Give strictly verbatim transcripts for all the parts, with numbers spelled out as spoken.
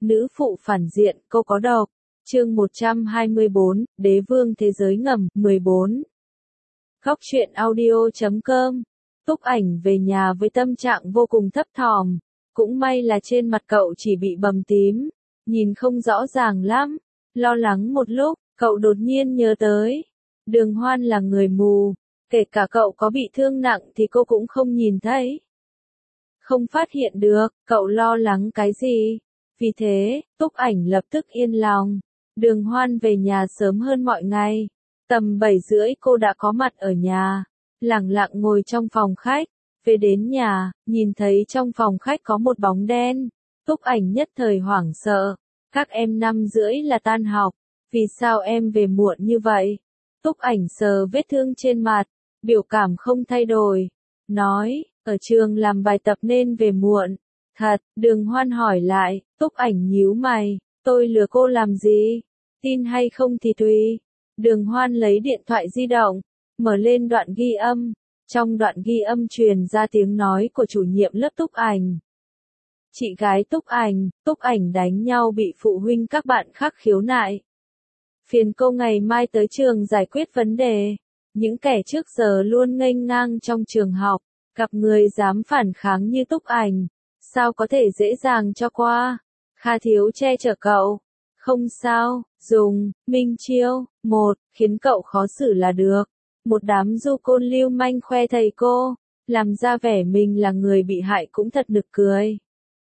Nữ phụ phản diện, cô có độc. Chương một trăm hai mươi bốn, Đế vương thế giới ngầm, mười bốn. Góc truyện audio chấm com. Túc Ảnh về nhà với tâm trạng vô cùng thấp thỏm. Cũng may là trên mặt cậu chỉ bị bầm tím, nhìn không rõ ràng lắm. Lo lắng một lúc, cậu đột nhiên nhớ tới. Đường Hoan là người mù, kể cả cậu có bị thương nặng thì cô cũng không nhìn thấy. Không phát hiện được, cậu lo lắng cái gì? Vì thế, Túc Ảnh lập tức yên lòng. Đường Hoan về nhà sớm hơn mọi ngày. Tầm bảy rưỡi cô đã có mặt ở nhà, lẳng lặng ngồi trong phòng khách. Về đến nhà, nhìn thấy trong phòng khách có một bóng đen. Túc Ảnh nhất thời hoảng sợ. Các em năm rưỡi là tan học, vì sao em về muộn như vậy? Túc Ảnh sờ vết thương trên mặt, biểu cảm không thay đổi. Nói, ở trường làm bài tập nên về muộn. Thật, Đường Hoan hỏi lại. Túc Ảnh nhíu mày, tôi lừa cô làm gì? Tin hay không thì tùy. Đường Hoan lấy điện thoại di động, mở lên đoạn ghi âm. Trong đoạn ghi âm truyền ra tiếng nói của chủ nhiệm lớp Túc Ảnh. Chị gái Túc Ảnh, Túc Ảnh đánh nhau bị phụ huynh các bạn khác khiếu nại. Phiền cô ngày mai tới trường giải quyết vấn đề. Những kẻ trước giờ luôn nghênh ngang trong trường học, gặp người dám phản kháng như Túc Ảnh, sao có thể dễ dàng cho qua. Kha Thiếu che chở cậu. Không sao, dùng, minh chiêu, một, khiến cậu khó xử là được. Một đám du côn lưu manh khoe thầy cô, làm ra vẻ mình là người bị hại cũng thật nực cười.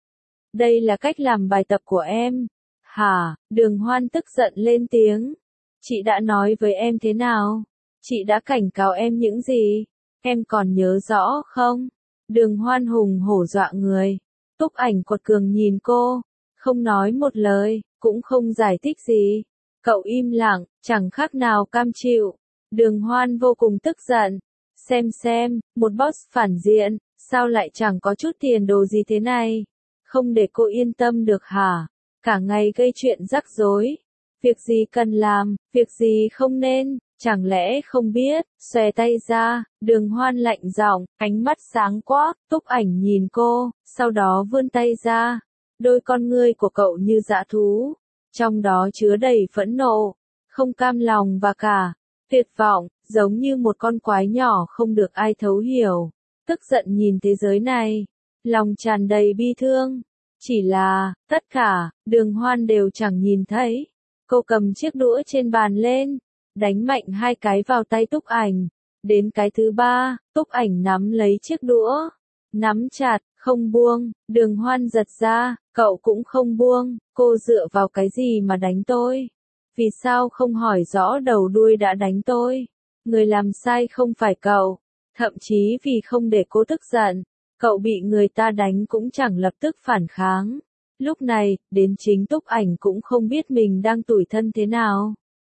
Đây là cách làm bài tập của em. Hả? Đường Hoan tức giận lên tiếng. Chị đã nói với em thế nào? Chị đã cảnh cáo em những gì? Em còn nhớ rõ không? Đường Hoan hùng hổ dọa người. Túc Ảnh quật cường nhìn cô, không nói một lời, cũng không giải thích gì. Cậu im lặng, chẳng khác nào cam chịu. Đường Hoan vô cùng tức giận. Xem xem, một boss phản diện, sao lại chẳng có chút tiền đồ gì thế này? Không để cô yên tâm được hả? Cả ngày gây chuyện rắc rối. Việc gì cần làm, việc gì không nên, chẳng lẽ không biết? Xòe tay ra, Đường Hoan lạnh giọng, ánh mắt sáng quắc. Túc Ảnh nhìn cô, sau đó vươn tay ra. Đôi con ngươi của cậu như dã thú, trong đó chứa đầy phẫn nộ, không cam lòng và cả tuyệt vọng, giống như một con quái nhỏ không được ai thấu hiểu, tức giận nhìn thế giới này, lòng tràn đầy bi thương. Chỉ là, tất cả, Đường Hoan đều chẳng nhìn thấy. Cô cầm chiếc đũa trên bàn lên, đánh mạnh hai cái vào tay Túc Ảnh. Đến cái thứ ba, Túc Ảnh nắm lấy chiếc đũa, nắm chặt, không buông. Đường Hoan giật ra, cậu cũng không buông. Cô dựa vào cái gì mà đánh tôi? Vì sao không hỏi rõ đầu đuôi đã đánh tôi? Người làm sai không phải cậu. Thậm chí vì không để cô tức giận, cậu bị người ta đánh cũng chẳng lập tức phản kháng. Lúc này, đến chính Túc Ảnh cũng không biết mình đang tủi thân thế nào.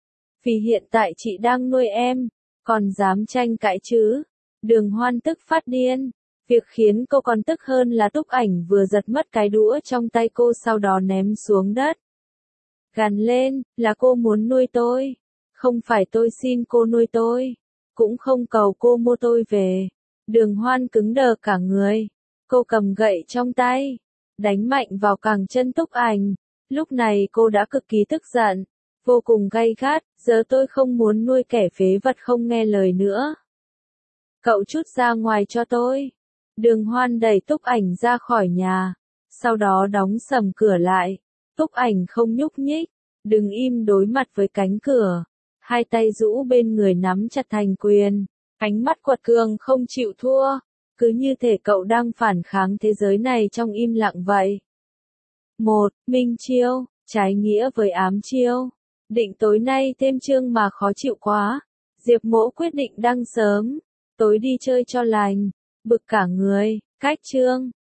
Vì hiện tại chị đang nuôi em, còn dám tranh cãi chứ? Đường Hoan tức phát điên. Việc khiến cô còn tức hơn là Túc Ảnh vừa giật mất cái đũa trong tay cô sau đó ném xuống đất. Gằn lên, là cô muốn nuôi tôi. Không phải tôi xin cô nuôi tôi. Cũng không cầu cô mua tôi về. Đường Hoan cứng đờ cả người. Cô cầm gậy trong tay, đánh mạnh vào cẳng chân Túc Ảnh. Lúc này cô đã cực kỳ tức giận, vô cùng gay gắt. Giờ tôi không muốn nuôi kẻ phế vật không nghe lời nữa. Cậu trút ra ngoài cho tôi. Đường Hoan đẩy Túc Ảnh ra khỏi nhà, sau đó đóng sầm cửa lại. Túc Ảnh không nhúc nhích, đứng im đối mặt với cánh cửa, hai tay rũ bên người nắm chặt thành quyền, ánh mắt quật cường không chịu thua, cứ như thể cậu đang phản kháng thế giới này trong im lặng vậy. Một, minh chiêu, trái nghĩa với ám chiêu. Định tối nay thêm chương mà khó chịu quá. Diệp Mỗ quyết định đăng sớm, tối đi chơi cho lành. Bực cả người, cách chương.